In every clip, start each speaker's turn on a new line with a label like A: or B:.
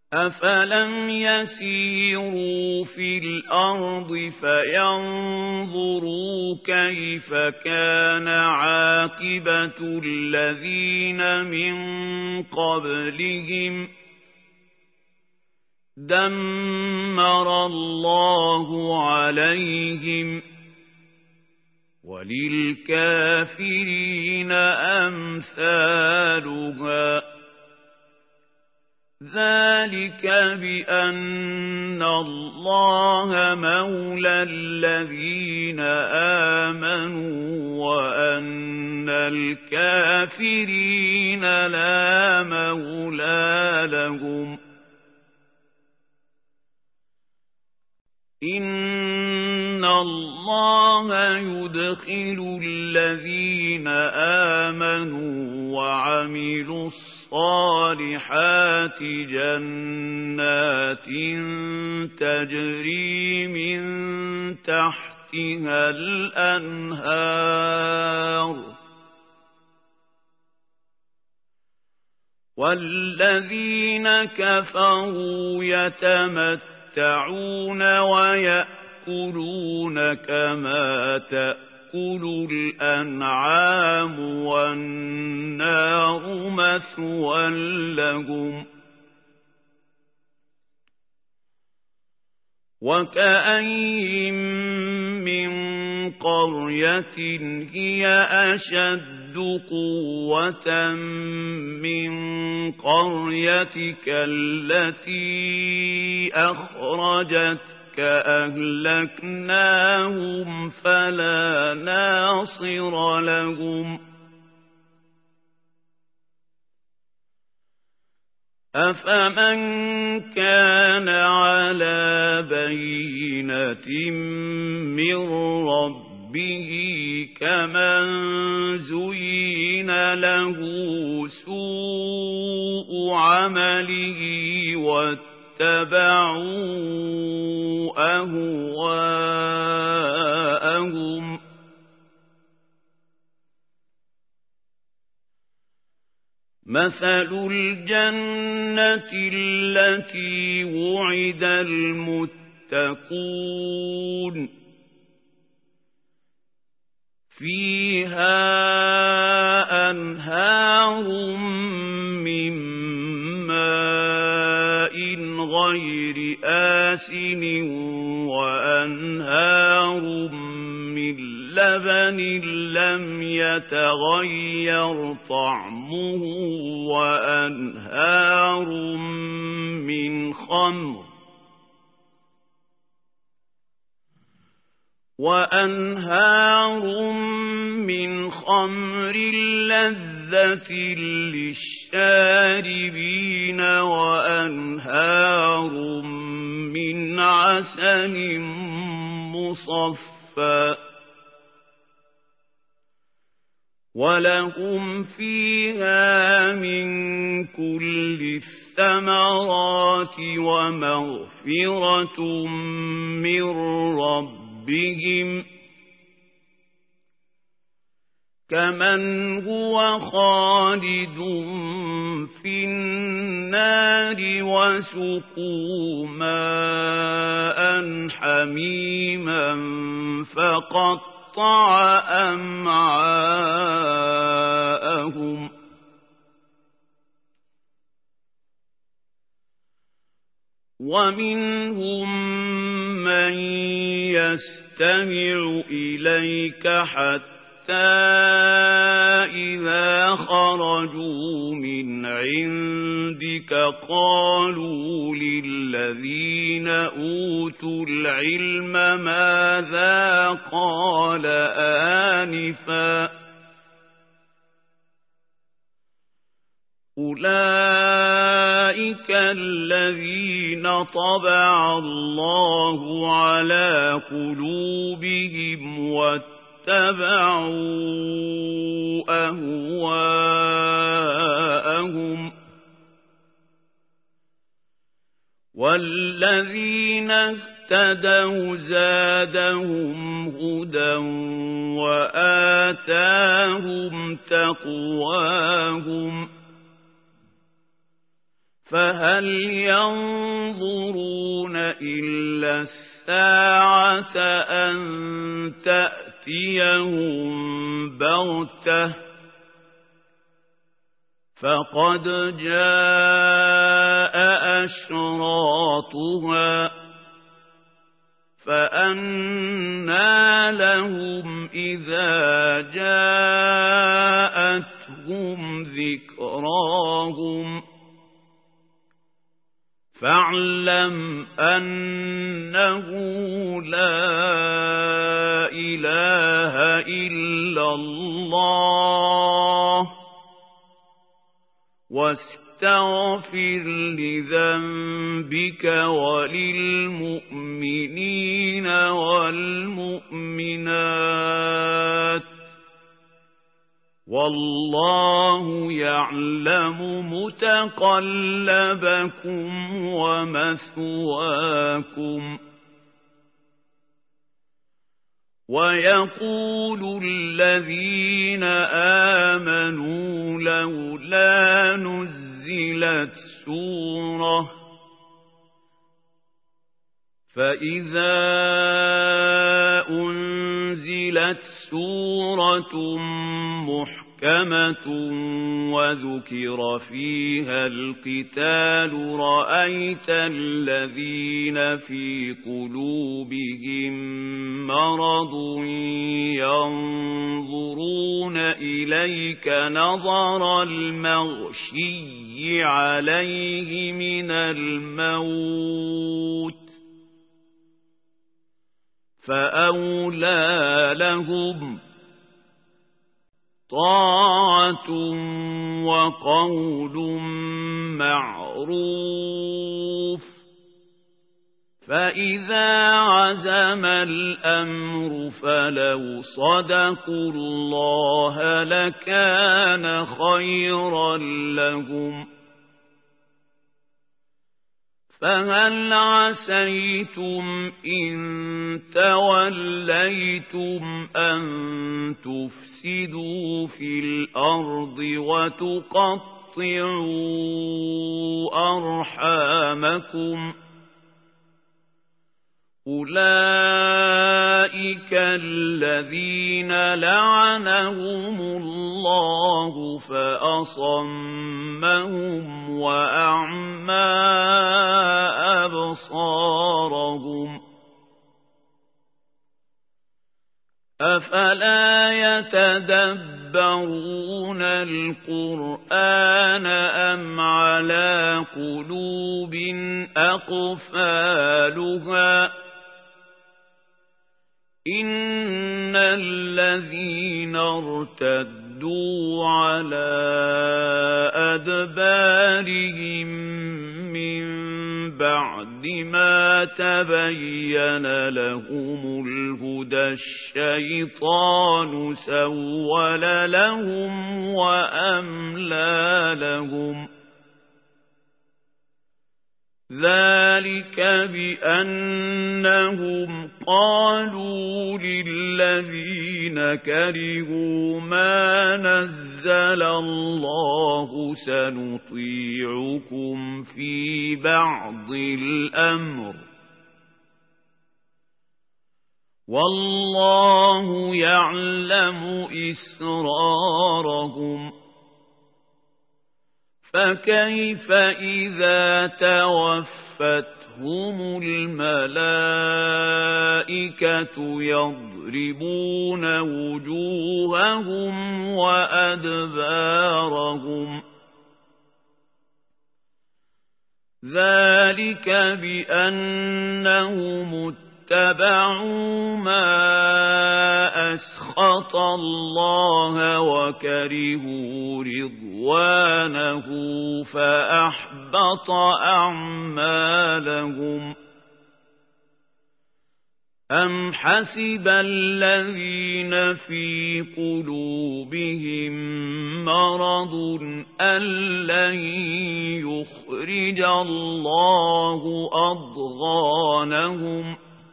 A: أفلم يسيروا في الأرض فينظروا كيف كان عاقبة الذين من قبلهم دمر الله عليهم وللكافرين أمثالها ذلك بأن الله مولى الذين آمنوا وأن الكافرين لا مولى لهم إن الله يدخل الذين آمنوا وعملوا الصالحات جنات تجري من تحتها الأنهار والذين كفروا يتمتعون ويأكلون كما تأكل الأنعام والنار مثوى لهم وكأين من قرية هي أشد قوة من قريتك التي أخرجتك أهلكناهم فلا ناصر لهم أفمن كان على بينة من ربه كمن زين له سوء عمله واتبعوا أهواءهم مثل الجنة التي وعد المتقون فيها أنهار من ماء غير آسن وأنهار من لبن لم يتغير طعمه وأنهار من خمر لذة للشاربين وأنهار من عسل مصفى ولهم فيها من كل الثمرات ومغفرة من ربهم كمن هو خالد في النار وسقوا ماء حميما فقطع أمعاءهم ومنهم من يستمع إليك حتى إذا خرجوا من عندك قالوا للذين أوتوا العلم ماذا قال آنفا أولئك الذين طبع الله على قلوبهم واتبعوا أهواءهم والذين اهتدوا زادهم هدى وآتاهم تقواهم فهل ينظرون إلا الساعة أن تأتيهم بغتة فقد جاء أشراطها فأنى لهم إذا جاءتهم ذكراهم فاعلم أنه لا إله إلا الله واستغفر لذنبك وللمؤمنين والمؤمنات والله يعلم متقلبكم ومثواكم ويقول الذين آمنوا لولا نزلت سورة فإذا أنزلت سورة محكمة وذكر فيها القتال رأيت الذين في قلوبهم مرض ينظرون إليك نظر المغشي عليه من الموت فأولى لهم طاعة وقول معروف فإذا عزم الأمر فلو صدقوا الله لكان خيرا لهم فهل عسيتم إن توليتم أن تفسدوا في الأرض وتقطعوا أرحامكم أولئك الذين لعنهم الله فأصمهم وأعمى أبصارهم أفلا يتدبرون القرآن أم على قلوب أقفالها إن الذين ارتدوا على أدبارهم من بعد ما تبين لهم الهدى الشيطان سول لهم وأملى لهم ذلك بأنهم قالوا للذين كرهوا ما نزل الله سنطيعكم في بعض الأمر والله يعلم إسرارهم فكيف إذا توفتهم الملائكة يضربون وجوههم وأدبارهم ذلك بأنهم اتبعوا ما أسخط الله وكرهوا رضوانه فأحبط أعمالهم أم حسب الذين في قلوبهم مرض أن لن يخرج الله أضغانهم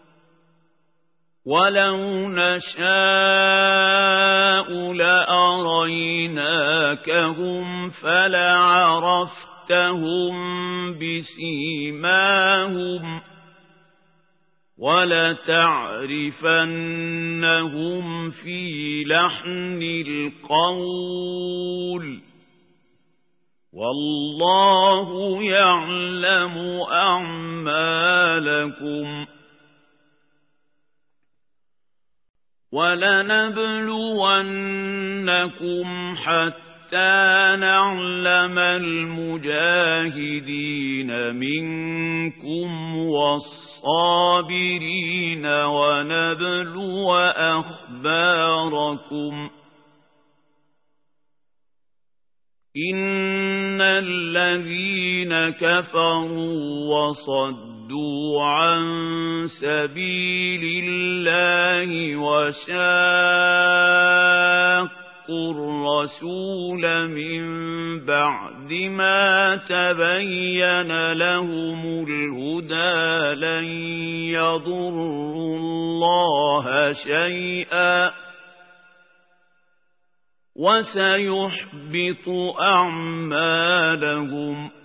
A: ولو نشاء لأريناكهم فلعرفتهم عرفتهم بسيماهم ولتعرفنهم في لحن القول والله يعلم أعمالكم ولنبلونكم حتى نعلم المجاهدين منكم والصابرين ونبلو أخباركم إن الذين كفروا وصدوا عن سبيل الله وشاقوا الرسول من بعد ما تبين لهم الهدى لن يضروا الله شيئا وسيحبط أعمالهم